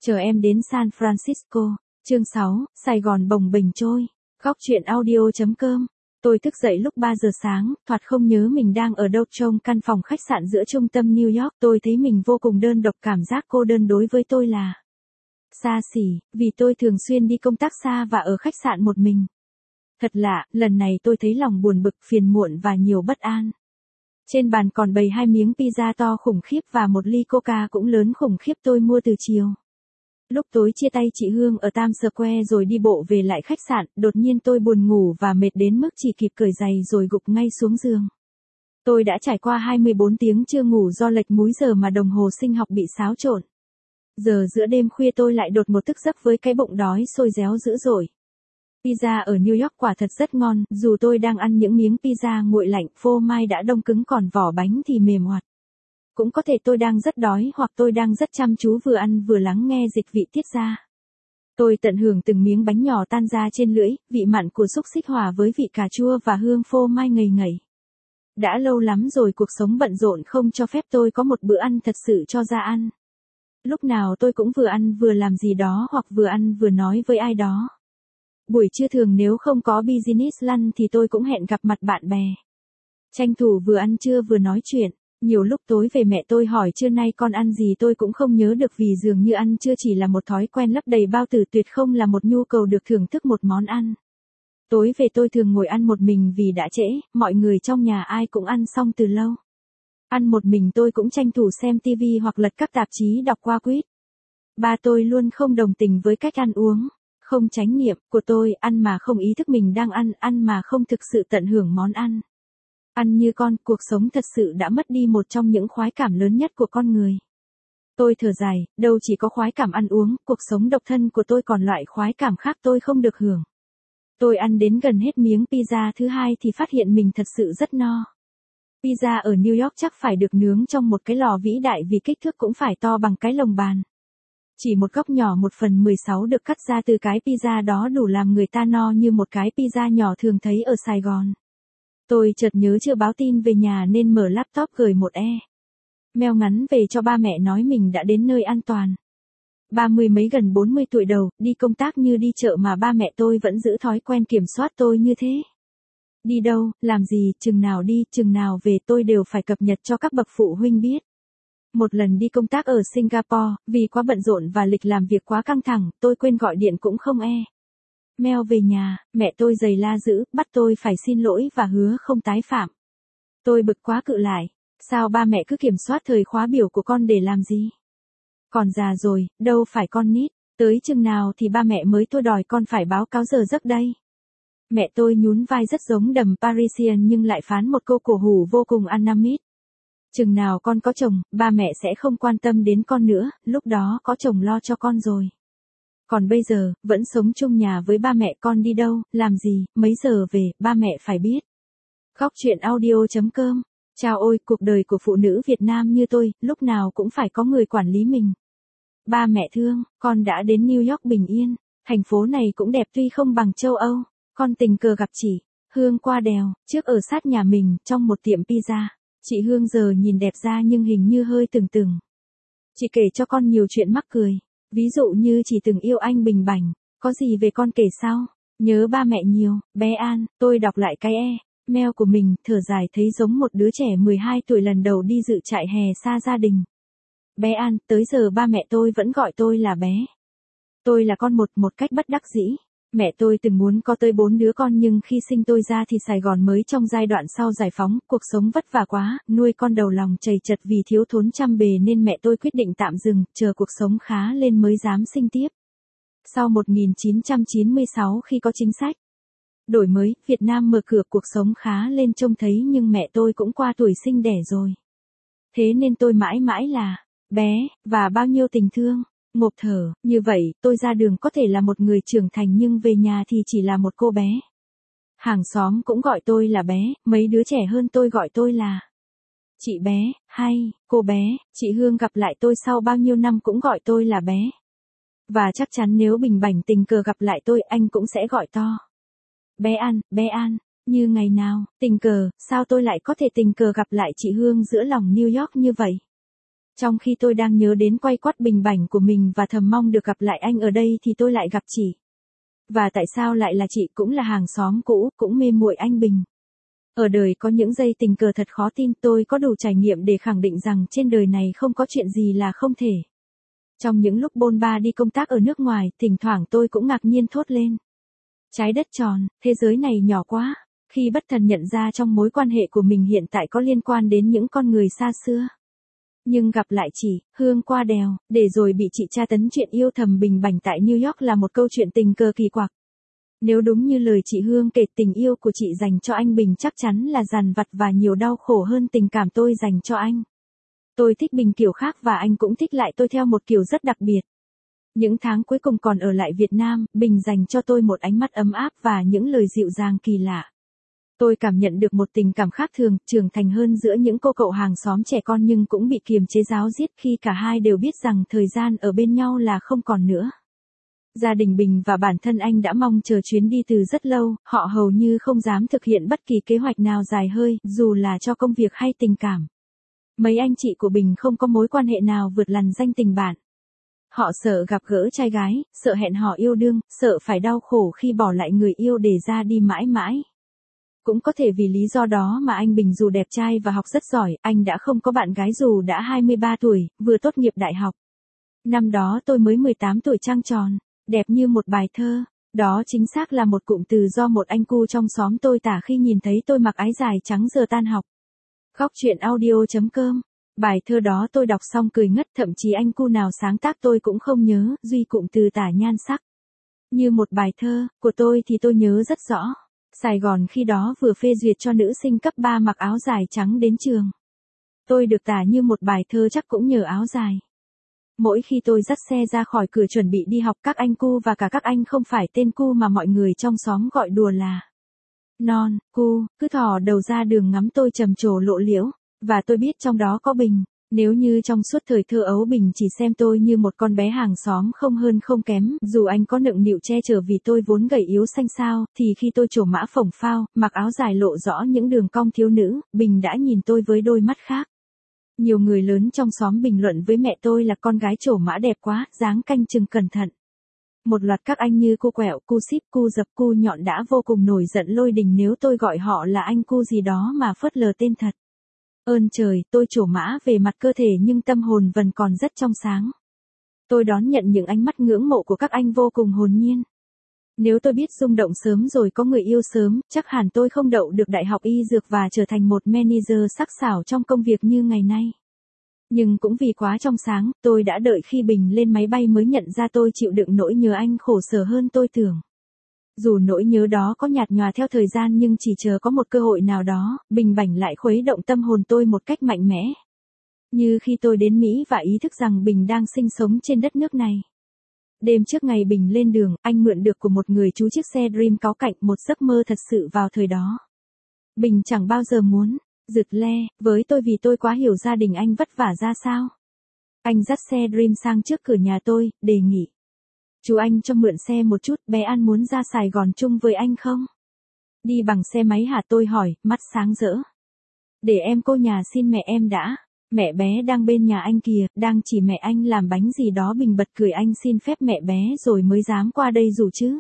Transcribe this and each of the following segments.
Chờ em đến San Francisco. Chương 6, Sài Gòn bồng bềnh trôi. Góc truyện audio.com. Tôi thức dậy lúc 3 giờ sáng, thoạt không nhớ mình đang ở đâu trong căn phòng khách sạn giữa trung tâm New York. Tôi thấy mình vô cùng đơn độc, cảm giác cô đơn đối với tôi là xa xỉ, vì tôi thường xuyên đi công tác xa và ở khách sạn một mình. Thật lạ, lần này tôi thấy lòng buồn bực, phiền muộn và nhiều bất an. Trên bàn còn bày 2 miếng pizza to khủng khiếp và một ly coca cũng lớn khủng khiếp tôi mua từ chiều. Lúc tối chia tay chị Hương ở Times Square rồi đi bộ về lại khách sạn, đột nhiên tôi buồn ngủ và mệt đến mức chỉ kịp cởi giày rồi gục ngay xuống giường. Tôi đã trải qua 24 tiếng chưa ngủ do lệch múi giờ mà đồng hồ sinh học bị xáo trộn. Giờ giữa đêm khuya tôi lại đột ngột thức giấc với cái bụng đói sôi réo dữ dội. Pizza ở New York quả thật rất ngon, dù tôi đang ăn những miếng pizza nguội lạnh, phô mai đã đông cứng còn vỏ bánh thì mềm hoạt. Cũng có thể tôi đang rất đói hoặc tôi đang rất chăm chú vừa ăn vừa lắng nghe dịch vị tiết ra. Tôi tận hưởng từng miếng bánh nhỏ tan ra trên lưỡi, vị mặn của xúc xích hòa với vị cà chua và hương phô mai ngậy ngậy. Đã lâu lắm rồi cuộc sống bận rộn không cho phép tôi có một bữa ăn thật sự cho ra ăn. Lúc nào tôi cũng vừa ăn vừa làm gì đó hoặc vừa ăn vừa nói với ai đó. Buổi trưa thường nếu không có business lunch thì tôi cũng hẹn gặp mặt bạn bè. Tranh thủ vừa ăn trưa vừa nói chuyện. Nhiều lúc tối về mẹ tôi hỏi trưa nay con ăn gì tôi cũng không nhớ được vì dường như ăn trưa chỉ là một thói quen lấp đầy bao tử, tuyệt không là một nhu cầu được thưởng thức một món ăn. Tối về tôi thường ngồi ăn một mình vì đã trễ, mọi người trong nhà ai cũng ăn xong từ lâu. Ăn một mình tôi cũng tranh thủ xem TV hoặc lật các tạp chí đọc qua quýt. Ba tôi luôn không đồng tình với cách ăn uống, không chánh niệm của tôi, ăn mà không ý thức mình đang ăn mà không thực sự tận hưởng món ăn. Ăn như con, cuộc sống thật sự đã mất đi một trong những khoái cảm lớn nhất của con người. Tôi thở dài, đâu chỉ có khoái cảm ăn uống, cuộc sống độc thân của tôi còn loại khoái cảm khác tôi không được hưởng. Tôi ăn đến gần hết miếng pizza thứ 2 thì phát hiện mình thật sự rất no. Pizza ở New York chắc phải được nướng trong một cái lò vĩ đại vì kích thước cũng phải to bằng cái lồng bàn. Chỉ một góc nhỏ 1/16 được cắt ra từ cái pizza đó đủ làm người ta no như một cái pizza nhỏ thường thấy ở Sài Gòn. Tôi chợt nhớ chưa báo tin về nhà nên mở laptop gửi một mail ngắn về cho ba mẹ nói mình đã đến nơi an toàn. 30 mấy gần 40 tuổi đầu, đi công tác như đi chợ mà ba mẹ tôi vẫn giữ thói quen kiểm soát tôi như thế. Đi đâu, làm gì, chừng nào đi, chừng nào về tôi đều phải cập nhật cho các bậc phụ huynh biết. Một lần đi công tác ở Singapore, vì quá bận rộn và lịch làm việc quá căng thẳng, tôi quên gọi điện cũng không mail về nhà, mẹ tôi giày la dữ, bắt tôi phải xin lỗi và hứa không tái phạm. Tôi bực quá cự lại, sao ba mẹ cứ kiểm soát thời khóa biểu của con để làm gì? Còn già rồi, đâu phải con nít, tới chừng nào thì ba mẹ mới tôi đòi con phải báo cáo giờ giấc đây. Mẹ tôi nhún vai rất giống đầm Parisian nhưng lại phán một câu cổ hủ vô cùng anamit. Chừng nào con có chồng, ba mẹ sẽ không quan tâm đến con nữa, lúc đó có chồng lo cho con rồi. Còn bây giờ, vẫn sống chung nhà với ba mẹ, con đi đâu, làm gì, mấy giờ về, ba mẹ phải biết. Góc truyện audio.com. Chao ôi, cuộc đời của phụ nữ Việt Nam như tôi, lúc nào cũng phải có người quản lý mình. Ba mẹ thương, con đã đến New York bình yên, thành phố này cũng đẹp tuy không bằng châu Âu. Con tình cờ gặp chị Hương qua đèo, trước ở sát nhà mình, trong một tiệm pizza. Chị Hương giờ nhìn đẹp ra nhưng hình như hơi từng. Chị kể cho con nhiều chuyện mắc cười. Ví dụ như chỉ từng yêu anh bình bảnh, có gì về con kể sau, nhớ ba mẹ nhiều, bé An, tôi đọc lại cái mail của mình, thở dài thấy giống một đứa trẻ 12 tuổi lần đầu đi dự trại hè xa gia đình. Bé An, tới giờ ba mẹ tôi vẫn gọi tôi là bé. Tôi là con một cách bất đắc dĩ. Mẹ tôi từng muốn có tới 4 đứa con nhưng khi sinh tôi ra thì Sài Gòn mới trong giai đoạn sau giải phóng, cuộc sống vất vả quá, nuôi con đầu lòng chầy chật vì thiếu thốn chăm bề nên mẹ tôi quyết định tạm dừng, chờ cuộc sống khá lên mới dám sinh tiếp. Sau 1996 khi có chính sách đổi mới, Việt Nam mở cửa cuộc sống khá lên trông thấy nhưng mẹ tôi cũng qua tuổi sinh đẻ rồi. Thế nên tôi mãi mãi là bé, và bao nhiêu tình thương. Ngộp thở, như vậy, tôi ra đường có thể là một người trưởng thành nhưng về nhà thì chỉ là một cô bé. Hàng xóm cũng gọi tôi là bé, mấy đứa trẻ hơn tôi gọi tôi là chị bé, hay, cô bé, chị Hương gặp lại tôi sau bao nhiêu năm cũng gọi tôi là bé. Và chắc chắn nếu bình bảnh tình cờ gặp lại tôi, anh cũng sẽ gọi to. Bé An, như ngày nào, tình cờ, sao tôi lại có thể tình cờ gặp lại chị Hương giữa lòng New York như vậy? Trong khi tôi đang nhớ đến quay quắt bình bảnh của mình và thầm mong được gặp lại anh ở đây thì tôi lại gặp chị. Và tại sao lại là chị, cũng là hàng xóm cũ, cũng mê muội anh Bình. Ở đời có những giây tình cờ thật khó tin, tôi có đủ trải nghiệm để khẳng định rằng trên đời này không có chuyện gì là không thể. Trong những lúc bôn ba đi công tác ở nước ngoài, thỉnh thoảng tôi cũng ngạc nhiên thốt lên. Trái đất tròn, thế giới này nhỏ quá, khi bất thần nhận ra trong mối quan hệ của mình hiện tại có liên quan đến những con người xa xưa. Nhưng gặp lại chị, Hương qua đèo, để rồi bị chị tra tấn chuyện yêu thầm bình bảnh tại New York là một câu chuyện tình cờ kỳ quặc. Nếu đúng như lời chị Hương kể, tình yêu của chị dành cho anh Bình chắc chắn là dằn vặt và nhiều đau khổ hơn tình cảm tôi dành cho anh. Tôi thích Bình kiểu khác và anh cũng thích lại tôi theo một kiểu rất đặc biệt. Những tháng cuối cùng còn ở lại Việt Nam, Bình dành cho tôi một ánh mắt ấm áp và những lời dịu dàng kỳ lạ. Tôi cảm nhận được một tình cảm khác thường, trưởng thành hơn giữa những cô cậu hàng xóm trẻ con nhưng cũng bị kiềm chế ráo riết khi cả hai đều biết rằng thời gian ở bên nhau là không còn nữa. Gia đình Bình và bản thân anh đã mong chờ chuyến đi từ rất lâu, họ hầu như không dám thực hiện bất kỳ kế hoạch nào dài hơi, dù là cho công việc hay tình cảm. Mấy anh chị của Bình không có mối quan hệ nào vượt lằn danh tình bạn. Họ sợ gặp gỡ trai gái, sợ hẹn hò yêu đương, sợ phải đau khổ khi bỏ lại người yêu để ra đi mãi mãi. Cũng có thể vì lý do đó mà anh Bình dù đẹp trai và học rất giỏi, anh đã không có bạn gái dù đã 23 tuổi, vừa tốt nghiệp đại học. Năm đó tôi mới 18 tuổi trăng tròn, đẹp như một bài thơ. Đó chính xác là một cụm từ do một anh cu trong xóm tôi tả khi nhìn thấy tôi mặc áo dài trắng giờ tan học. Góc truyện audio.com. Bài thơ đó tôi đọc xong cười ngất, thậm chí anh cu nào sáng tác tôi cũng không nhớ, duy cụm từ tả nhan sắc. Như một bài thơ, của tôi thì tôi nhớ rất rõ. Sài Gòn khi đó vừa phê duyệt cho nữ sinh cấp 3 mặc áo dài trắng đến trường. Tôi được tả như một bài thơ chắc cũng nhờ áo dài. Mỗi khi tôi dắt xe ra khỏi cửa chuẩn bị đi học, các anh cu và cả các anh không phải tên cu mà mọi người trong xóm gọi đùa là Non, cu, cứ thò đầu ra đường ngắm tôi trầm trồ lộ liễu, và tôi biết trong đó có Bình. Nếu như trong suốt thời thơ ấu Bình chỉ xem tôi như một con bé hàng xóm không hơn không kém, dù anh có nựng nịu che chở vì tôi vốn gầy yếu xanh xao, thì khi tôi trổ mã phồng phao, mặc áo dài lộ rõ những đường cong thiếu nữ, Bình đã nhìn tôi với đôi mắt khác. Nhiều người lớn trong xóm bình luận với mẹ tôi là con gái trổ mã đẹp quá, dáng canh chừng cẩn thận. Một loạt các anh như cô Quẹo, cu Síp, cu Dập, cu Nhọn đã vô cùng nổi giận lôi đình nếu tôi gọi họ là anh cu gì đó mà phớt lờ tên thật. Ơn trời, tôi trổ mã về mặt cơ thể nhưng tâm hồn vẫn còn rất trong sáng. Tôi đón nhận những ánh mắt ngưỡng mộ của các anh vô cùng hồn nhiên. Nếu tôi biết rung động sớm rồi có người yêu sớm, chắc hẳn tôi không đậu được đại học y dược và trở thành một manager sắc sảo trong công việc như ngày nay. Nhưng cũng vì quá trong sáng, tôi đã đợi khi Bình lên máy bay mới nhận ra tôi chịu đựng nỗi nhớ anh khổ sở hơn tôi tưởng. Dù nỗi nhớ đó có nhạt nhòa theo thời gian nhưng chỉ chờ có một cơ hội nào đó, Bình bảnh lại khuấy động tâm hồn tôi một cách mạnh mẽ. Như khi tôi đến Mỹ và ý thức rằng Bình đang sinh sống trên đất nước này. Đêm trước ngày Bình lên đường, anh mượn được của một người chú chiếc xe Dream cáu cạnh, một giấc mơ thật sự vào thời đó. Bình chẳng bao giờ muốn rực le với tôi vì tôi quá hiểu gia đình anh vất vả ra sao. Anh dắt xe Dream sang trước cửa nhà tôi, đề nghị. Chú anh cho mượn xe một chút, bé An muốn ra Sài Gòn chung với anh không? Đi bằng xe máy hả, tôi hỏi, mắt sáng rỡ. Để em cô nhà xin mẹ em đã. Mẹ bé đang bên nhà anh kìa, đang chỉ mẹ anh làm bánh gì đó. Bình bật cười, anh xin phép mẹ bé rồi mới dám qua đây rủ chứ.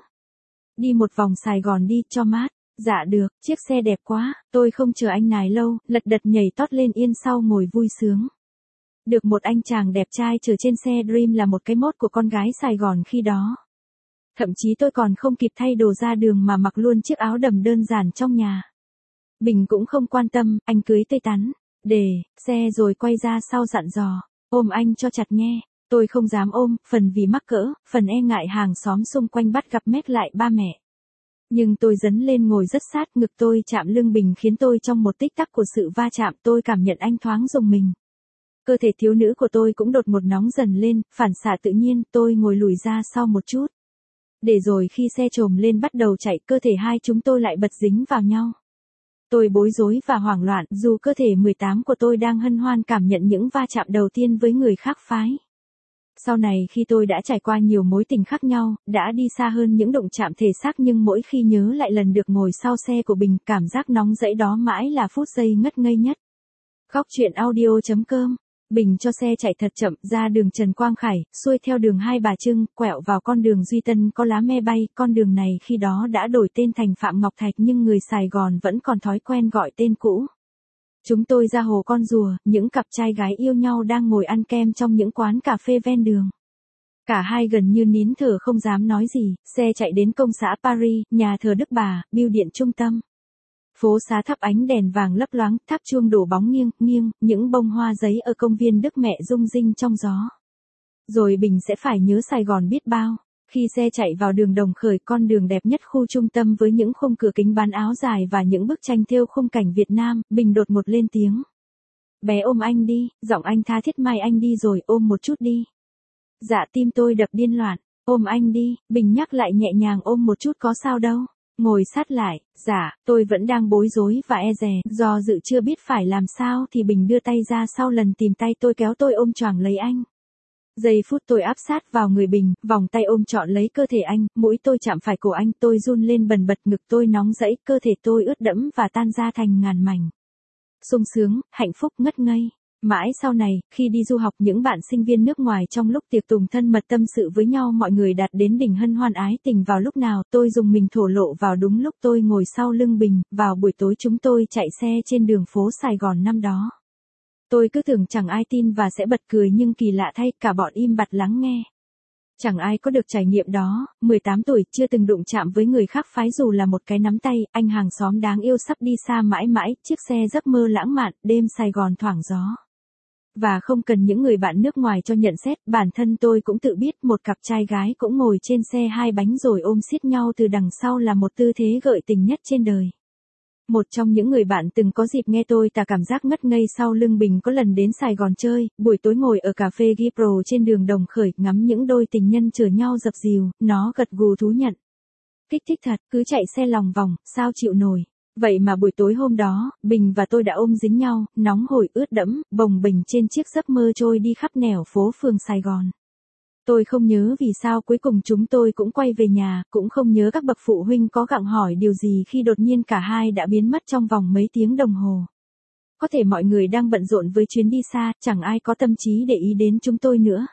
Đi một vòng Sài Gòn đi, cho mát. Dạ được, chiếc xe đẹp quá, tôi không chờ anh nài lâu, lật đật nhảy tót lên yên sau ngồi vui sướng. Được một anh chàng đẹp trai chở trên xe Dream là một cái mốt của con gái Sài Gòn khi đó. Thậm chí tôi còn không kịp thay đồ ra đường mà mặc luôn chiếc áo đầm đơn giản trong nhà. Bình cũng không quan tâm, anh cưới tây tắn, để xe rồi quay ra sau dặn dò, ôm anh cho chặt nghe. Tôi không dám ôm, phần vì mắc cỡ, phần e ngại hàng xóm xung quanh bắt gặp mét lại ba mẹ. Nhưng tôi dấn lên ngồi rất sát, ngực tôi chạm lưng Bình khiến tôi trong một tích tắc của sự va chạm tôi cảm nhận anh thoáng rùng mình. Cơ thể thiếu nữ của tôi cũng đột một nóng dần lên, phản xạ tự nhiên, tôi ngồi lùi ra sau một chút. Để rồi khi xe trồm lên bắt đầu chạy, cơ thể hai chúng tôi lại bật dính vào nhau. Tôi bối rối và hoảng loạn, dù cơ thể 18 của tôi đang hân hoan cảm nhận những va chạm đầu tiên với người khác phái. Sau này khi tôi đã trải qua nhiều mối tình khác nhau, đã đi xa hơn những đụng chạm thể xác nhưng mỗi khi nhớ lại lần được ngồi sau xe của Bình, cảm giác nóng rẫy đó mãi là phút giây ngất ngây nhất. Góc truyện audio.com Bình cho xe chạy thật chậm ra đường Trần Quang Khải, xuôi theo đường Hai Bà Trưng, quẹo vào con đường Duy Tân có lá me bay. Con đường này khi đó đã đổi tên thành Phạm Ngọc Thạch nhưng người Sài Gòn vẫn còn thói quen gọi tên cũ. Chúng tôi ra hồ Con Rùa, những cặp trai gái yêu nhau đang ngồi ăn kem trong những quán cà phê ven đường. Cả hai gần như nín thở không dám nói gì, xe chạy đến công xã Paris, nhà thờ Đức Bà, bưu điện trung tâm. Phố xá thắp ánh đèn vàng lấp loáng, tháp chuông đổ bóng nghiêng, nghiêng, những bông hoa giấy ở công viên Đức Mẹ rung rinh trong gió. Rồi Bình sẽ phải nhớ Sài Gòn biết bao. Khi xe chạy vào đường Đồng Khởi, con đường đẹp nhất khu trung tâm với những khung cửa kính bán áo dài và những bức tranh thêu khung cảnh Việt Nam, Bình đột ngột lên tiếng. Bé ôm anh đi, giọng anh tha thiết, mai anh đi rồi, ôm một chút đi. Dạ, tim tôi đập điên loạn. Ôm anh đi, Bình nhắc lại nhẹ nhàng, ôm một chút có sao đâu. Ngồi sát lại, dạ, tôi vẫn đang bối rối và e dè, do dự chưa biết phải làm sao thì Bình đưa tay ra sau lần tìm tay tôi kéo tôi ôm choàng lấy anh. Giây phút tôi áp sát vào người Bình, vòng tay ôm trọn lấy cơ thể anh, mũi tôi chạm phải cổ anh, tôi run lên bần bật, ngực tôi nóng rẫy, cơ thể tôi ướt đẫm và tan ra thành ngàn mảnh. Sung sướng, hạnh phúc, ngất ngây. Mãi sau này, khi đi du học, những bạn sinh viên nước ngoài trong lúc tiệc tùng thân mật tâm sự với nhau, mọi người đạt đến đỉnh hân hoan ái tình vào lúc nào, tôi dùng mình thổ lộ vào đúng lúc tôi ngồi sau lưng Bình, vào buổi tối chúng tôi chạy xe trên đường phố Sài Gòn năm đó. Tôi cứ tưởng chẳng ai tin và sẽ bật cười nhưng kỳ lạ thay, cả bọn im bặt lắng nghe. Chẳng ai có được trải nghiệm đó, 18 tuổi, chưa từng đụng chạm với người khác phái dù là một cái nắm tay, anh hàng xóm đáng yêu sắp đi xa mãi mãi, chiếc xe giấc mơ lãng mạn, đêm Sài Gòn thoảng gió. Và không cần những người bạn nước ngoài cho nhận xét, bản thân tôi cũng tự biết một cặp trai gái cũng ngồi trên xe hai bánh rồi ôm siết nhau từ đằng sau là một tư thế gợi tình nhất trên đời. Một trong những người bạn từng có dịp nghe tôi tả cảm giác ngất ngây sau lưng Bình có lần đến Sài Gòn chơi, buổi tối ngồi ở cà phê Gipro trên đường Đồng Khởi ngắm những đôi tình nhân chở nhau dập dìu, nó gật gù thú nhận. Kích thích thật, cứ chạy xe lòng vòng, sao chịu nổi. Vậy mà buổi tối hôm đó, Bình và tôi đã ôm dính nhau, nóng hổi ướt đẫm, bồng bềnh trên chiếc giấc mơ trôi đi khắp nẻo phố phường Sài Gòn. Tôi không nhớ vì sao cuối cùng chúng tôi cũng quay về nhà, cũng không nhớ các bậc phụ huynh có gặng hỏi điều gì khi đột nhiên cả hai đã biến mất trong vòng mấy tiếng đồng hồ. Có thể mọi người đang bận rộn với chuyến đi xa, chẳng ai có tâm trí để ý đến chúng tôi nữa.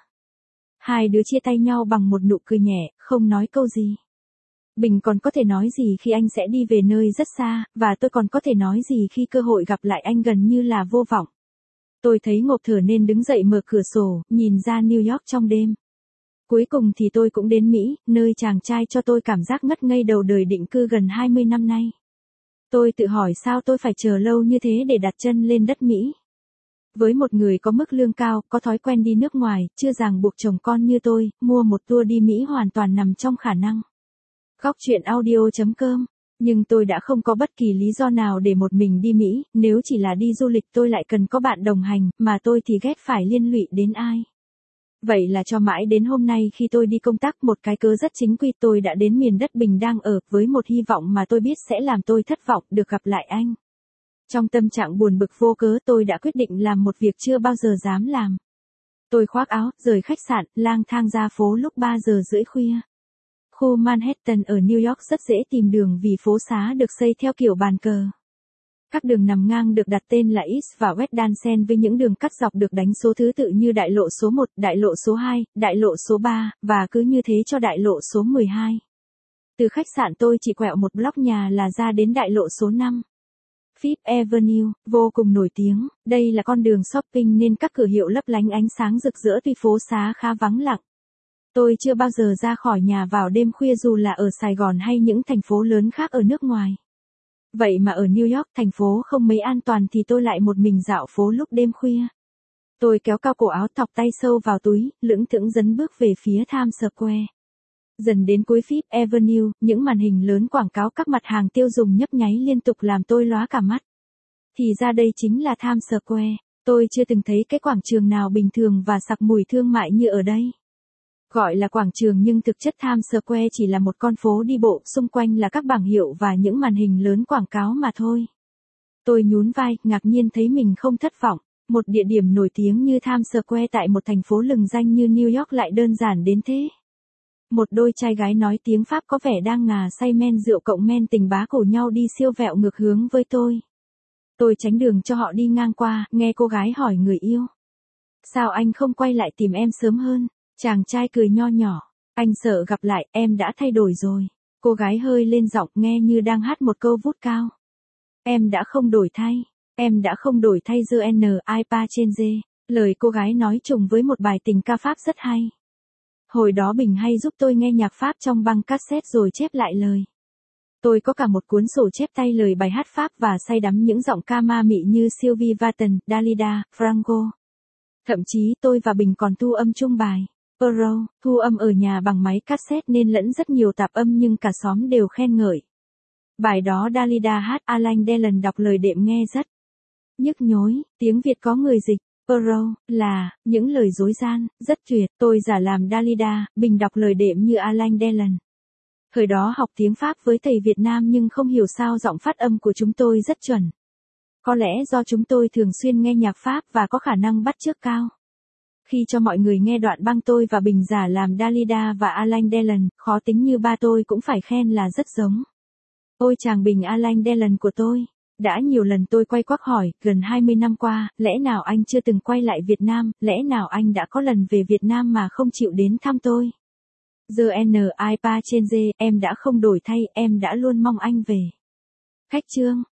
Hai đứa chia tay nhau bằng một nụ cười nhẹ, không nói câu gì. Bình còn có thể nói gì khi anh sẽ đi về nơi rất xa, và tôi còn có thể nói gì khi cơ hội gặp lại anh gần như là vô vọng. Tôi thấy ngộp thở nên đứng dậy mở cửa sổ, nhìn ra New York trong đêm. Cuối cùng thì tôi cũng đến Mỹ, nơi chàng trai cho tôi cảm giác ngất ngây đầu đời định cư gần 20 năm nay. Tôi tự hỏi sao tôi phải chờ lâu như thế để đặt chân lên đất Mỹ. Với một người có mức lương cao, có thói quen đi nước ngoài, chưa ràng buộc chồng con như tôi, mua một tour đi Mỹ hoàn toàn nằm trong khả năng. Góc chuyện audio.com. Nhưng tôi đã không có bất kỳ lý do nào để một mình đi Mỹ, nếu chỉ là đi du lịch tôi lại cần có bạn đồng hành, mà tôi thì ghét phải liên lụy đến ai. Vậy là cho mãi đến hôm nay khi tôi đi công tác một cái cớ rất chính quy tôi đã đến miền đất Bình đang ở với một hy vọng mà tôi biết sẽ làm tôi thất vọng được gặp lại anh. Trong tâm trạng buồn bực vô cớ tôi đã quyết định làm một việc chưa bao giờ dám làm. Tôi khoác áo, rời khách sạn, lang thang ra phố lúc 3 giờ rưỡi khuya. Khu Manhattan ở New York rất dễ tìm đường vì phố xá được xây theo kiểu bàn cờ. Các đường nằm ngang được đặt tên là East và West đan xen với những đường cắt dọc được đánh số thứ tự như đại lộ số 1, đại lộ số 2, đại lộ số 3, và cứ như thế cho đại lộ số 12. Từ khách sạn tôi chỉ quẹo một block nhà là ra đến đại lộ số 5. Fifth Avenue, vô cùng nổi tiếng, đây là con đường shopping nên các cửa hiệu lấp lánh ánh sáng rực rỡ tuy phố xá khá vắng lặng. Tôi chưa bao giờ ra khỏi nhà vào đêm khuya dù là ở Sài Gòn hay những thành phố lớn khác ở nước ngoài. Vậy mà ở New York, thành phố không mấy an toàn thì tôi lại một mình dạo phố lúc đêm khuya. Tôi kéo cao cổ áo thọc tay sâu vào túi, lững thững dấn bước về phía Times Square. Dần đến cuối Fifth Avenue, những màn hình lớn quảng cáo các mặt hàng tiêu dùng nhấp nháy liên tục làm tôi lóa cả mắt. Thì ra đây chính là Times Square, tôi chưa từng thấy cái quảng trường nào bình thường và sặc mùi thương mại như ở đây. Gọi là quảng trường nhưng thực chất Times Square chỉ là một con phố đi bộ, xung quanh là các bảng hiệu và những màn hình lớn quảng cáo mà thôi. Tôi nhún vai, ngạc nhiên thấy mình không thất vọng. Một địa điểm nổi tiếng như Times Square tại một thành phố lừng danh như New York lại đơn giản đến thế. Một đôi trai gái nói tiếng Pháp có vẻ đang ngà say men rượu cộng men tình bá cổ nhau đi siêu vẹo ngược hướng với tôi. Tôi tránh đường cho họ đi ngang qua, nghe cô gái hỏi người yêu. Sao anh không quay lại tìm em sớm hơn? Chàng trai cười nho nhỏ. Anh sợ gặp lại, em đã thay đổi rồi. Cô gái hơi lên giọng nghe như đang hát một câu vút cao. Em đã không đổi thay. Em đã không đổi thay je ne ai pas changé. Lời cô gái nói trùng với một bài tình ca Pháp rất hay. Hồi đó Bình hay giúp tôi nghe nhạc Pháp trong băng cassette rồi chép lại lời. Tôi có cả một cuốn sổ chép tay lời bài hát Pháp và say đắm những giọng ca ma mị như Sylvie Vartan, Dalida, Franco. Thậm chí tôi và Bình còn thu âm chung bài Euro, thu âm ở nhà bằng máy cassette nên lẫn rất nhiều tạp âm nhưng cả xóm đều khen ngợi. Bài đó Dalida hát, Alain Delon đọc lời đệm nghe rất nhức nhối, tiếng Việt có người dịch. Euro, là, những lời dối gian, rất tuyệt, tôi giả làm Dalida, Bình đọc lời đệm như Alain Delon. Thời đó học tiếng Pháp với thầy Việt Nam nhưng không hiểu sao giọng phát âm của chúng tôi rất chuẩn. Có lẽ do chúng tôi thường xuyên nghe nhạc Pháp và có khả năng bắt chước cao. Khi cho mọi người nghe đoạn băng tôi và Bình giả làm Dalida và Alain Delon, khó tính như ba tôi cũng phải khen là rất giống. Ôi chàng Bình Alain Delon của tôi. Đã nhiều lần tôi quay quắc hỏi, gần 20 năm qua, lẽ nào anh chưa từng quay lại Việt Nam, lẽ nào anh đã có lần về Việt Nam mà không chịu đến thăm tôi? Je ne ai pas changé, em đã không đổi thay, em đã luôn mong anh về. Khách chương.